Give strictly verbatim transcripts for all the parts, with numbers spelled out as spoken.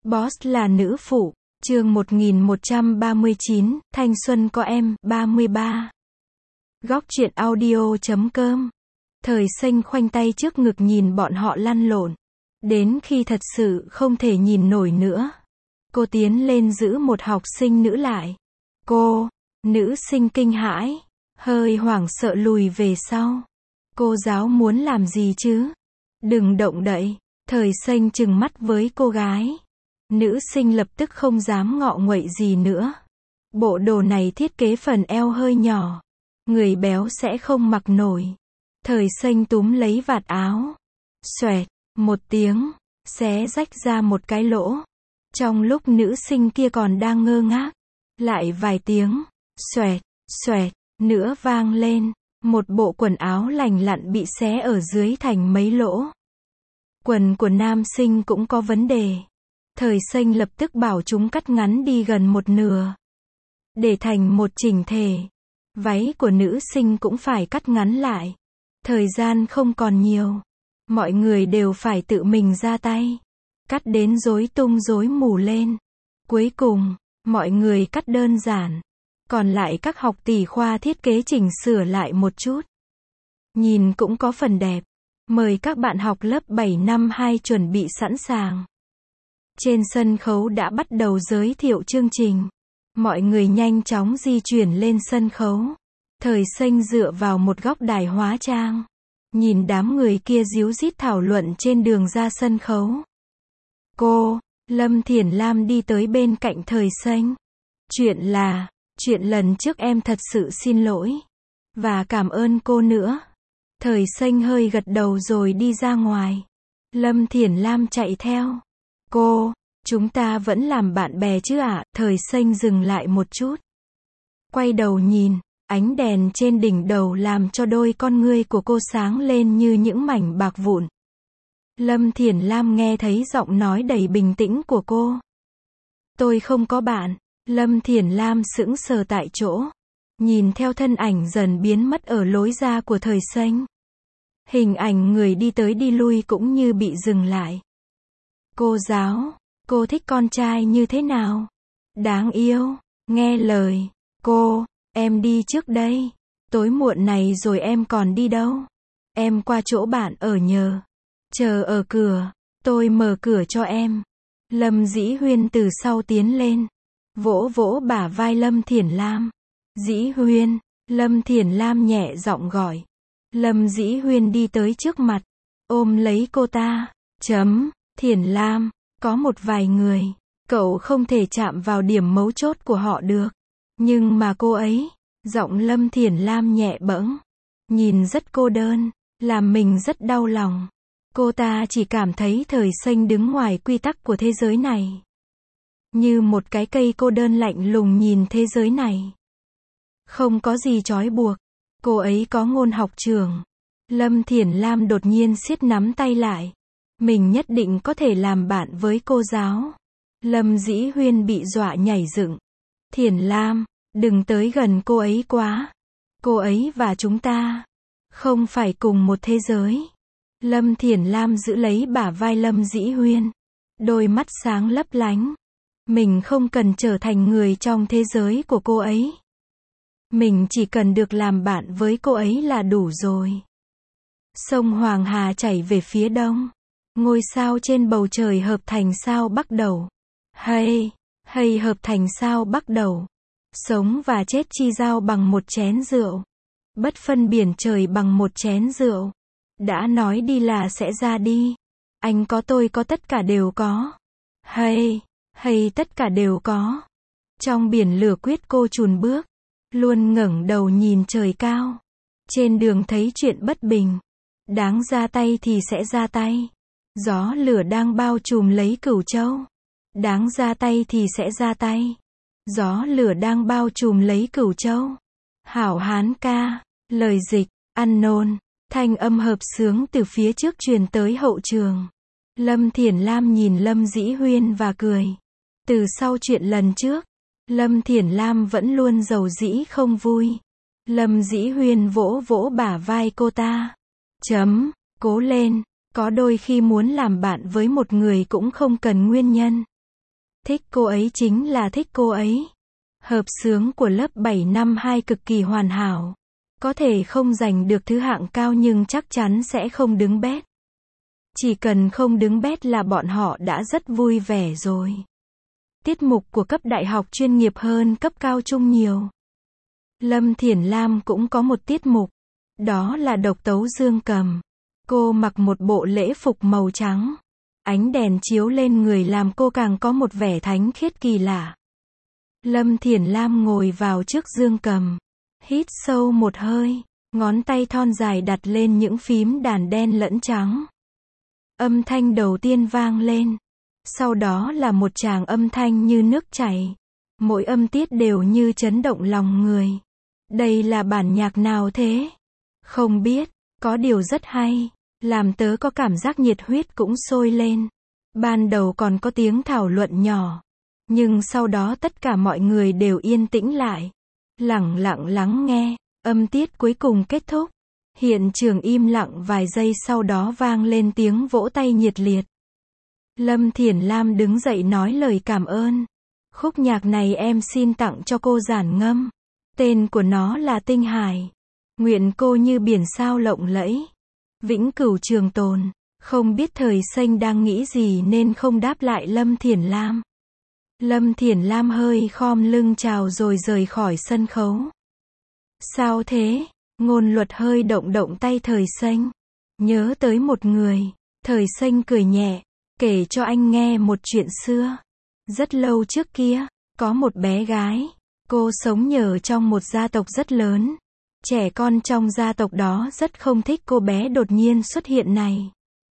Boss là nữ phụ. Chương một nghìn một trăm ba mươi chín, Thanh xuân có em, ba mươi ba. Góc truyện audio chấm com. Thời xanh khoanh tay trước ngực nhìn bọn họ lăn lộn. Đến khi thật sự không thể nhìn nổi nữa, cô tiến lên giữ một học sinh nữ lại. Cô, nữ sinh kinh hãi, hơi hoảng sợ lùi về sau. Cô giáo muốn làm gì chứ? Đừng động đậy. Thời xanh trừng mắt với cô gái. Nữ sinh lập tức không dám ngọ nguậy gì nữa. Bộ đồ này thiết kế phần eo hơi nhỏ, người béo sẽ không mặc nổi. Thời xanh túm lấy vạt áo, xoẹt, một tiếng, xé rách ra một cái lỗ. Trong lúc nữ sinh kia còn đang ngơ ngác, lại vài tiếng, xoẹt, xoẹt, nữa vang lên. Một bộ quần áo lành lặn bị xé ở dưới thành mấy lỗ. Quần của nam sinh cũng có vấn đề. Thời xanh lập tức bảo chúng cắt ngắn đi gần một nửa, để thành một chỉnh thể. Váy của nữ sinh cũng phải cắt ngắn lại. Thời gian không còn nhiều, mọi người đều phải tự mình ra tay, cắt đến rối tung rối mù lên. Cuối cùng, mọi người cắt đơn giản, còn lại các học tỷ khoa thiết kế chỉnh sửa lại một chút. Nhìn cũng có phần đẹp. Mời các bạn học lớp bảy năm hai chuẩn bị sẵn sàng. Trên sân khấu đã bắt đầu giới thiệu chương trình. Mọi người nhanh chóng di chuyển lên sân khấu. Thời xanh dựa vào một góc đài hóa trang, nhìn đám người kia díu dít thảo luận trên đường ra sân khấu. Cô, Lâm Thiển Lam đi tới bên cạnh thời xanh. Chuyện là, chuyện lần trước em thật sự xin lỗi. Và cảm ơn cô nữa. Thời xanh hơi gật đầu rồi đi ra ngoài. Lâm Thiển Lam chạy theo. Cô, chúng ta vẫn làm bạn bè chứ ạ? À? Thời xanh dừng lại một chút, quay đầu nhìn. Ánh đèn trên đỉnh đầu làm cho đôi con ngươi của cô sáng lên như những mảnh bạc vụn. Lâm Thiển Lam nghe thấy giọng nói đầy bình tĩnh của cô. Tôi không có bạn. Lâm Thiển Lam sững sờ tại chỗ, nhìn theo thân ảnh dần biến mất ở lối ra của thời xanh. Hình ảnh người đi tới đi lui cũng như bị dừng lại. Cô giáo, cô thích con trai như thế nào? Đáng yêu, nghe lời. Cô, em đi trước đây. Tối muộn này rồi em còn đi đâu? Em qua chỗ bạn ở nhờ. Chờ ở cửa, tôi mở cửa cho em. Lâm Dĩ Huyên từ sau tiến lên, vỗ vỗ bả vai Lâm Thiển Lam. Dĩ Huyên, Lâm Thiển Lam nhẹ giọng gọi. Lâm Dĩ Huyên đi tới trước mặt, ôm lấy cô ta. Chấm, Thiển Lam, có một vài người, cậu không thể chạm vào điểm mấu chốt của họ được. Nhưng mà cô ấy, giọng Lâm Thiển Lam nhẹ bẫng, nhìn rất cô đơn, làm mình rất đau lòng. Cô ta chỉ cảm thấy thời xanh đứng ngoài quy tắc của thế giới này, như một cái cây cô đơn lạnh lùng nhìn thế giới này. Không có gì trói buộc. Cô ấy có ngôn học trường. Lâm Thiển Lam đột nhiên siết nắm tay lại. Mình nhất định có thể làm bạn với cô giáo. Lâm Dĩ Huyên bị dọa nhảy dựng. Thiển Lam, đừng tới gần cô ấy quá. Cô ấy và chúng ta không phải cùng một thế giới. Lâm Thiển Lam giữ lấy bả vai Lâm Dĩ Huyên, đôi mắt sáng lấp lánh. Mình không cần trở thành người trong thế giới của cô ấy. Mình chỉ cần được làm bạn với cô ấy là đủ rồi. Sông Hoàng Hà chảy về phía đông. Ngôi sao trên bầu trời hợp thành sao bắt đầu. Hay, hay hợp thành sao bắt đầu. Sống và chết chi giao bằng một chén rượu. Bất phân biển trời bằng một chén rượu. Đã nói đi là sẽ ra đi. Anh có tôi có tất cả đều có. Hay, hay tất cả đều có. Trong biển lửa quyết cô chùn bước, luôn ngẩng đầu nhìn trời cao. Trên đường thấy chuyện bất bình, đáng ra tay thì sẽ ra tay. Gió lửa đang bao trùm lấy Cửu Châu. Đáng ra tay thì sẽ ra tay. Gió lửa đang bao trùm lấy Cửu Châu. Hảo Hán ca. Lời dịch, unknown. Thanh âm hợp xướng từ phía trước truyền tới hậu trường. Lâm Thiển Lam nhìn Lâm Dĩ Huyên và cười. Từ sau chuyện lần trước, Lâm Thiển Lam vẫn luôn giàu dĩ không vui. Lâm Dĩ Huyên vỗ vỗ bả vai cô ta. Chấm, cố lên. Có đôi khi muốn làm bạn với một người cũng không cần nguyên nhân. Thích cô ấy chính là thích cô ấy. Hợp xướng của lớp bảy năm hai cực kỳ hoàn hảo. Có thể không giành được thứ hạng cao nhưng chắc chắn sẽ không đứng bét. Chỉ cần không đứng bét là bọn họ đã rất vui vẻ rồi. Tiết mục của cấp đại học chuyên nghiệp hơn cấp cao trung nhiều. Lâm Thiển Lam cũng có một tiết mục. Đó là độc tấu dương cầm. Cô mặc một bộ lễ phục màu trắng. Ánh đèn chiếu lên người làm cô càng có một vẻ thánh khiết kỳ lạ. Lâm Thiển Lam ngồi vào trước dương cầm. Hít sâu một hơi. Ngón tay thon dài đặt lên những phím đàn đen lẫn trắng. Âm thanh đầu tiên vang lên. Sau đó là một tràng âm thanh như nước chảy. Mỗi âm tiết đều như chấn động lòng người. Đây là bản nhạc nào thế? Không biết, có điều rất hay. Làm tớ có cảm giác nhiệt huyết cũng sôi lên. Ban đầu còn có tiếng thảo luận nhỏ. Nhưng sau đó tất cả mọi người đều yên tĩnh lại. Lẳng lặng lắng nghe. Âm tiết cuối cùng kết thúc. Hiện trường im lặng vài giây sau đó vang lên tiếng vỗ tay nhiệt liệt. Lâm Thiển Lam đứng dậy nói lời cảm ơn. Khúc nhạc này em xin tặng cho cô giản ngâm. Tên của nó là Tinh Hải. Nguyện cô như biển sao lộng lẫy. Vĩnh cửu trường tồn. Không biết Thời Xanh đang nghĩ gì nên không đáp lại Lâm Thiển Lam. Lâm Thiển Lam hơi khom lưng chào rồi rời khỏi sân khấu. Sao thế? Ngôn Luật hơi động động tay Thời Xanh. Nhớ tới một người. Thời Xanh cười nhẹ. Kể cho anh nghe một chuyện xưa. Rất lâu trước kia, có một bé gái. Cô sống nhờ trong một gia tộc rất lớn. Trẻ con trong gia tộc đó rất không thích cô bé đột nhiên xuất hiện này.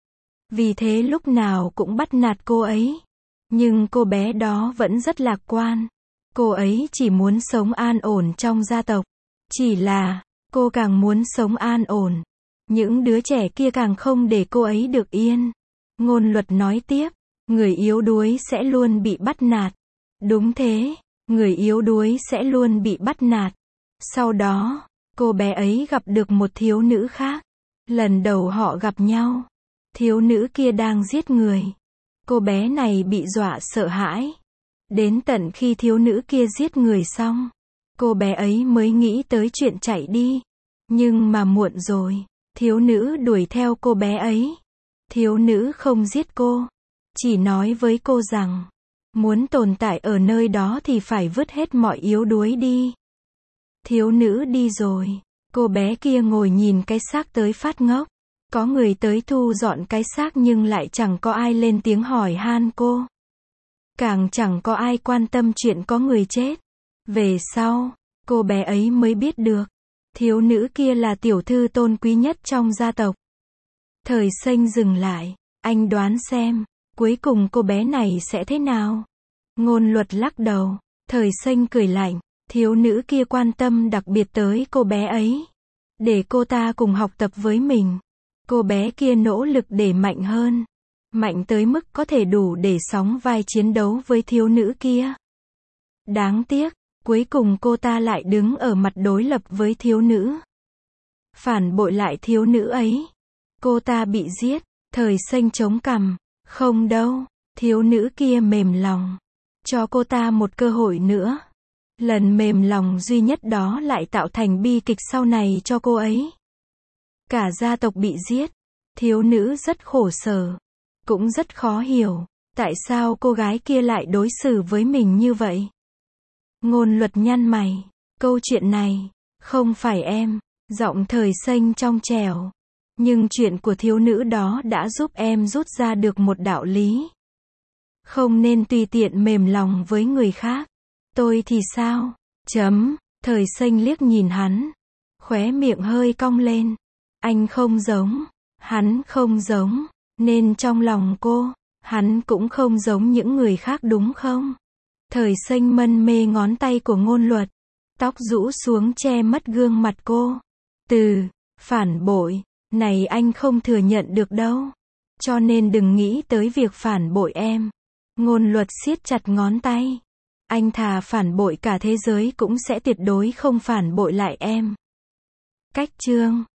Vì thế lúc nào cũng bắt nạt cô ấy. Nhưng cô bé đó vẫn rất lạc quan. Cô ấy chỉ muốn sống an ổn trong gia tộc. Chỉ là, cô càng muốn sống an ổn. Những đứa trẻ kia càng không để cô ấy được yên. Ngôn Luật nói tiếp, người yếu đuối sẽ luôn bị bắt nạt. Đúng thế, người yếu đuối sẽ luôn bị bắt nạt. Sau đó, cô bé ấy gặp được một thiếu nữ khác. Lần đầu họ gặp nhau, thiếu nữ kia đang giết người. Cô bé này bị dọa sợ hãi. Đến tận khi thiếu nữ kia giết người xong, cô bé ấy mới nghĩ tới chuyện chạy đi. Nhưng mà muộn rồi, thiếu nữ đuổi theo cô bé ấy. Thiếu nữ không giết cô, chỉ nói với cô rằng, muốn tồn tại ở nơi đó thì phải vứt hết mọi yếu đuối đi. Thiếu nữ đi rồi, cô bé kia ngồi nhìn cái xác tới phát ngốc. Có người tới thu dọn cái xác nhưng lại chẳng có ai lên tiếng hỏi han cô. Càng chẳng có ai quan tâm chuyện có người chết. Về sau, cô bé ấy mới biết được, thiếu nữ kia là tiểu thư tôn quý nhất trong gia tộc. Thời Xanh dừng lại, anh đoán xem, cuối cùng cô bé này sẽ thế nào? Ngôn Luật lắc đầu, Thời Xanh cười lạnh, thiếu nữ kia quan tâm đặc biệt tới cô bé ấy. Để cô ta cùng học tập với mình. Cô bé kia nỗ lực để mạnh hơn. Mạnh tới mức có thể đủ để sóng vai chiến đấu với thiếu nữ kia. Đáng tiếc, cuối cùng cô ta lại đứng ở mặt đối lập với thiếu nữ. Phản bội lại thiếu nữ ấy. Cô ta bị giết. Thời Xanh chống cằm. Không đâu, thiếu nữ kia mềm lòng. Cho cô ta một cơ hội nữa. Lần mềm lòng duy nhất đó lại tạo thành bi kịch sau này cho cô ấy. Cả gia tộc bị giết. Thiếu nữ rất khổ sở. Cũng rất khó hiểu. Tại sao cô gái kia lại đối xử với mình như vậy? Ngôn Luật nhăn mày. Câu chuyện này, không phải em. Giọng Thời Xanh trong trẻo. Nhưng chuyện của thiếu nữ đó đã giúp em rút ra được một đạo lý. Không nên tùy tiện mềm lòng với người khác. Tôi thì sao? Chấm. Thời Xanh liếc nhìn hắn. Khóe miệng hơi cong lên. Anh không giống. Hắn không giống. Nên trong lòng cô, hắn cũng không giống những người khác đúng không? Thời Xanh mân mê ngón tay của Ngôn Luật. Tóc rũ xuống che mất gương mặt cô. Từ phản bội này anh không thừa nhận được đâu. Cho nên đừng nghĩ tới việc phản bội em. Ngôn Luật siết chặt ngón tay. Anh thà phản bội cả thế giới cũng sẽ tuyệt đối không phản bội lại em. Cách chương